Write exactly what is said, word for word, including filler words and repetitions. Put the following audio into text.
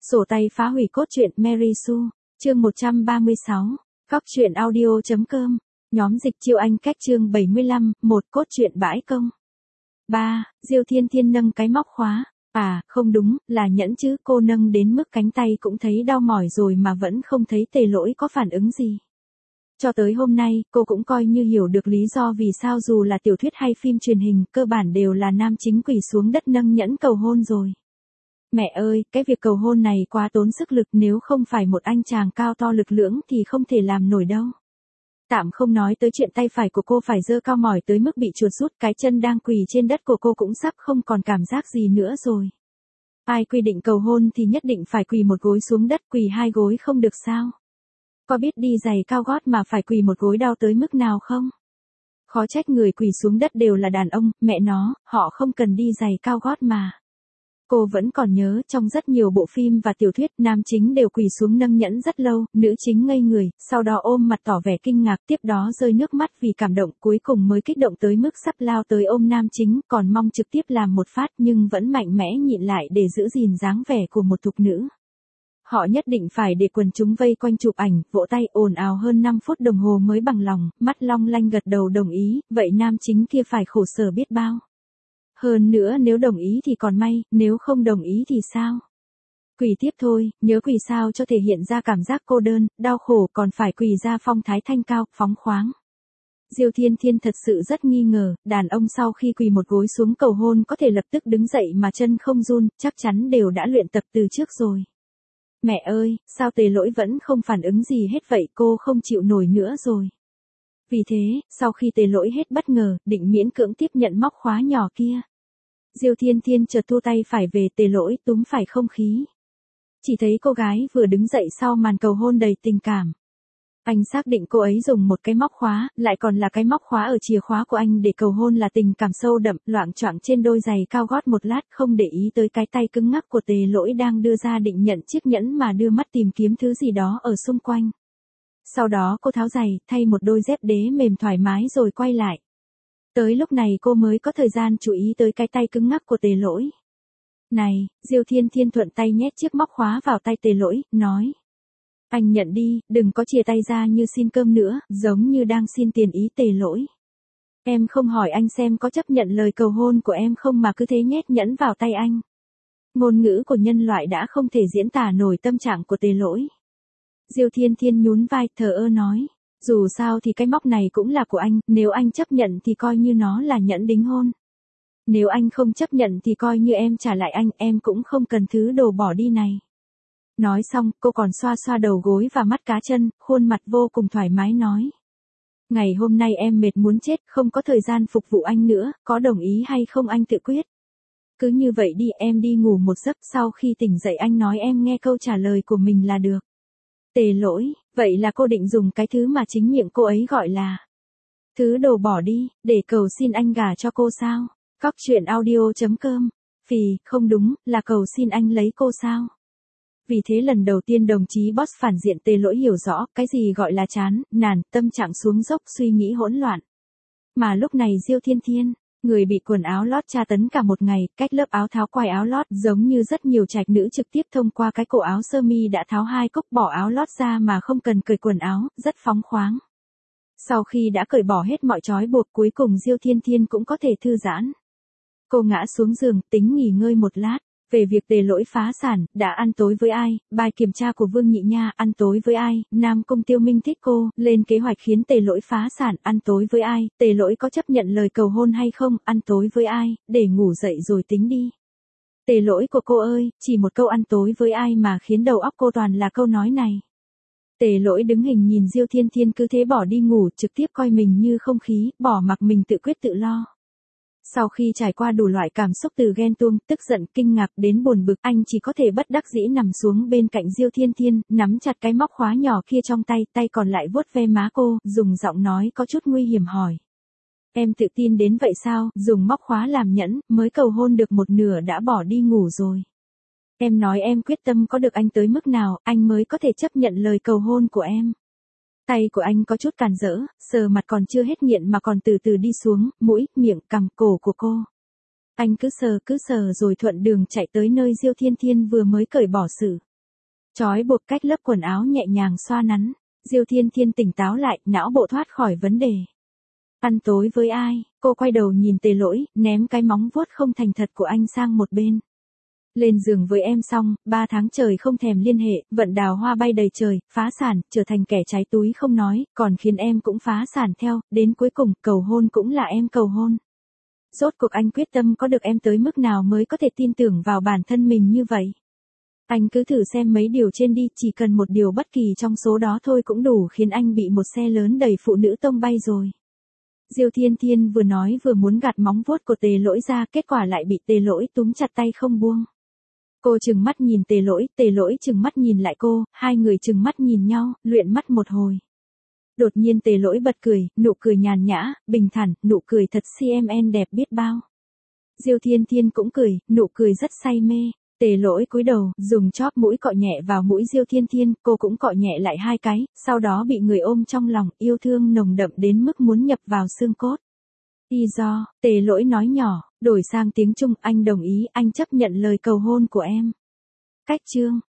Sổ tay phá hủy cốt truyện Mary Sue, chương một trăm ba mươi sáu, Cóc truyện audio.com, nhóm dịch chiêu anh cách chương bảy mươi lăm, một cốt truyện bãi công. ba. Diêu Thiên Thiên nâng cái móc khóa, à, không đúng, là nhẫn chứ, cô nâng đến mức cánh tay cũng thấy đau mỏi rồi mà vẫn không thấy Tề Lỗi có phản ứng gì. Cho tới hôm nay, cô cũng coi như hiểu được lý do vì sao dù là tiểu thuyết hay phim truyền hình, cơ bản đều là nam chính quỳ xuống đất nâng nhẫn cầu hôn rồi. Mẹ ơi, cái việc cầu hôn này quá tốn sức lực, nếu không phải một anh chàng cao to lực lưỡng thì không thể làm nổi đâu. Tạm không nói tới chuyện tay phải của cô phải giơ cao mỏi tới mức bị chuột rút, cái chân đang quỳ trên đất của cô cũng sắp không còn cảm giác gì nữa rồi. Ai quy định cầu hôn thì nhất định phải quỳ một gối xuống đất, quỳ hai gối không được sao? Có biết đi giày cao gót mà phải quỳ một gối đau tới mức nào không? Khó trách người quỳ xuống đất đều là đàn ông, mẹ nó, họ không cần đi giày cao gót mà. Cô vẫn còn nhớ trong rất nhiều bộ phim và tiểu thuyết, nam chính đều quỳ xuống nâng nhẫn rất lâu, nữ chính ngây người, sau đó ôm mặt tỏ vẻ kinh ngạc, tiếp đó rơi nước mắt vì cảm động, cuối cùng mới kích động tới mức sắp lao tới ôm nam chính, còn mong trực tiếp làm một phát nhưng vẫn mạnh mẽ nhịn lại để giữ gìn dáng vẻ của một thục nữ. Họ nhất định phải để quần chúng vây quanh chụp ảnh, vỗ tay ồn ào hơn năm phút đồng hồ mới bằng lòng, mắt long lanh gật đầu đồng ý, vậy nam chính kia phải khổ sở biết bao. Hơn nữa nếu đồng ý thì còn may, nếu không đồng ý thì sao? Quỳ tiếp thôi, nhớ quỳ sao cho thể hiện ra cảm giác cô đơn, đau khổ, còn phải quỳ ra phong thái thanh cao, phóng khoáng. Diêu Thiên Thiên thật sự rất nghi ngờ, đàn ông sau khi quỳ một gối xuống cầu hôn có thể lập tức đứng dậy mà chân không run, chắc chắn đều đã luyện tập từ trước rồi. Mẹ ơi, sao Tề Lỗi vẫn không phản ứng gì hết vậy, cô không chịu nổi nữa rồi. Vì thế, sau khi Tề Lỗi hết bất ngờ, định miễn cưỡng tiếp nhận móc khóa nhỏ kia. Diêu Thiên Thiên chợt thu tay phải về, Tề Lỗi túm phải không khí. Chỉ thấy cô gái vừa đứng dậy sau màn cầu hôn đầy tình cảm. Anh xác định cô ấy dùng một cái móc khóa, lại còn là cái móc khóa ở chìa khóa của anh để cầu hôn là tình cảm sâu đậm, loạng choạng trên đôi giày cao gót một lát, không để ý tới cái tay cứng ngắc của Tề Lỗi đang đưa ra định nhận chiếc nhẫn mà đưa mắt tìm kiếm thứ gì đó ở xung quanh. Sau đó cô tháo giày, thay một đôi dép đế mềm thoải mái rồi quay lại. Tới lúc này cô mới có thời gian chú ý tới cái tay cứng ngắc của Tề Lỗi. Này, Diêu Thiên Thiên thuận tay nhét chiếc móc khóa vào tay Tề Lỗi, nói. Anh nhận đi, đừng có chia tay ra như xin cơm nữa, giống như đang xin tiền ý. Tề Lỗi. Em không hỏi anh xem có chấp nhận lời cầu hôn của em không mà cứ thế nhét nhẫn vào tay anh. Ngôn ngữ của nhân loại đã không thể diễn tả nổi tâm trạng của Tề Lỗi. Diêu Thiên Thiên nhún vai, thờ ơ nói. Dù sao thì cái móc này cũng là của anh, nếu anh chấp nhận thì coi như nó là nhẫn đính hôn. Nếu anh không chấp nhận thì coi như em trả lại anh, em cũng không cần thứ đồ bỏ đi này. Nói xong, cô còn xoa xoa đầu gối và mắt cá chân, khuôn mặt vô cùng thoải mái nói. Ngày hôm nay em mệt muốn chết, không có thời gian phục vụ anh nữa, có đồng ý hay không anh tự quyết. Cứ như vậy đi, em đi ngủ một giấc, sau khi tỉnh dậy anh nói em nghe câu trả lời của mình là được. Tề Lỗi, vậy là cô định dùng cái thứ mà chính miệng cô ấy gọi là thứ đồ bỏ đi, để cầu xin anh gả cho cô sao? Cóc truyện audio.com, phì, không đúng, là cầu xin anh lấy cô sao? Vì thế lần đầu tiên đồng chí boss phản diện Tề Lỗi hiểu rõ, cái gì gọi là chán, nản, tâm trạng xuống dốc, suy nghĩ hỗn loạn. Mà lúc này Diêu Thiên Thiên, người bị quần áo lót tra tấn cả một ngày, cách lớp áo tháo quai áo lót, giống như rất nhiều trạch nữ trực tiếp thông qua cái cổ áo sơ mi đã tháo hai cúc bỏ áo lót ra mà không cần cởi quần áo, rất phóng khoáng. Sau khi đã cởi bỏ hết mọi trói buộc, cuối cùng Diêu Thiên Thiên cũng có thể thư giãn. Cô ngã xuống giường, tính nghỉ ngơi một lát. Về việc Tề Lỗi phá sản, đã ăn tối với ai, bài kiểm tra của Vương Nhị Nha, ăn tối với ai, Nam Cung Tiêu Minh thích cô, lên kế hoạch khiến Tề Lỗi phá sản, ăn tối với ai, Tề Lỗi có chấp nhận lời cầu hôn hay không, ăn tối với ai, để ngủ dậy rồi tính đi. Tề Lỗi của cô ơi, chỉ một câu ăn tối với ai mà khiến đầu óc cô toàn là câu nói này. Tề Lỗi đứng hình nhìn Diêu Thiên Thiên cứ thế bỏ đi ngủ, trực tiếp coi mình như không khí, bỏ mặc mình tự quyết tự lo. Sau khi trải qua đủ loại cảm xúc từ ghen tuông, tức giận, kinh ngạc đến buồn bực, anh chỉ có thể bất đắc dĩ nằm xuống bên cạnh Diêu Thiên Thiên, nắm chặt cái móc khóa nhỏ kia trong tay, tay còn lại vuốt ve má cô, dùng giọng nói có chút nguy hiểm hỏi. Em tự tin đến vậy sao, dùng móc khóa làm nhẫn, mới cầu hôn được một nửa đã bỏ đi ngủ rồi. Em nói em quyết tâm có được anh tới mức nào, anh mới có thể chấp nhận lời cầu hôn của em. Tay của anh có chút càn rỡ, sờ mặt còn chưa hết nghiện mà còn từ từ đi xuống, mũi, miệng, cằm, cổ của cô. Anh cứ sờ cứ sờ rồi thuận đường chạy tới nơi Diêu Thiên Thiên vừa mới cởi bỏ sự. Trói buộc cách lớp quần áo nhẹ nhàng xoa nắn. Diêu Thiên Thiên tỉnh táo lại, não bộ thoát khỏi vấn đề. Ăn tối với ai? Cô quay đầu nhìn Tề Lỗi, ném cái móng vuốt không thành thật của anh sang một bên. Lên giường với em xong, ba tháng trời không thèm liên hệ, vận đào hoa bay đầy trời, phá sản, trở thành kẻ cháy túi không nói, còn khiến em cũng phá sản theo, đến cuối cùng, cầu hôn cũng là em cầu hôn. Rốt cuộc anh quyết tâm có được em tới mức nào mới có thể tin tưởng vào bản thân mình như vậy? Anh cứ thử xem mấy điều trên đi, chỉ cần một điều bất kỳ trong số đó thôi cũng đủ khiến anh bị một xe lớn đầy phụ nữ tông bay rồi. Diêu Thiên Thiên vừa nói vừa muốn gạt móng vuốt của Tề Lỗi ra, kết quả lại bị Tề Lỗi túm chặt tay không buông. Cô trừng mắt nhìn Tề Lỗi, Tề Lỗi trừng mắt nhìn lại cô, hai người trừng mắt nhìn nhau, luyện mắt một hồi. Đột nhiên Tề Lỗi bật cười, nụ cười nhàn nhã, bình thản, nụ cười thật xê em en đẹp biết bao. Diêu Thiên Thiên cũng cười, nụ cười rất say mê. Tề Lỗi cúi đầu, dùng chóp mũi cọ nhẹ vào mũi Diêu Thiên Thiên, cô cũng cọ nhẹ lại hai cái, sau đó bị người ôm trong lòng, yêu thương nồng đậm đến mức muốn nhập vào xương cốt. Lý do, Tề Lỗi nói nhỏ, đổi sang tiếng Trung, anh đồng ý, anh chấp nhận lời cầu hôn của em. Cách chương.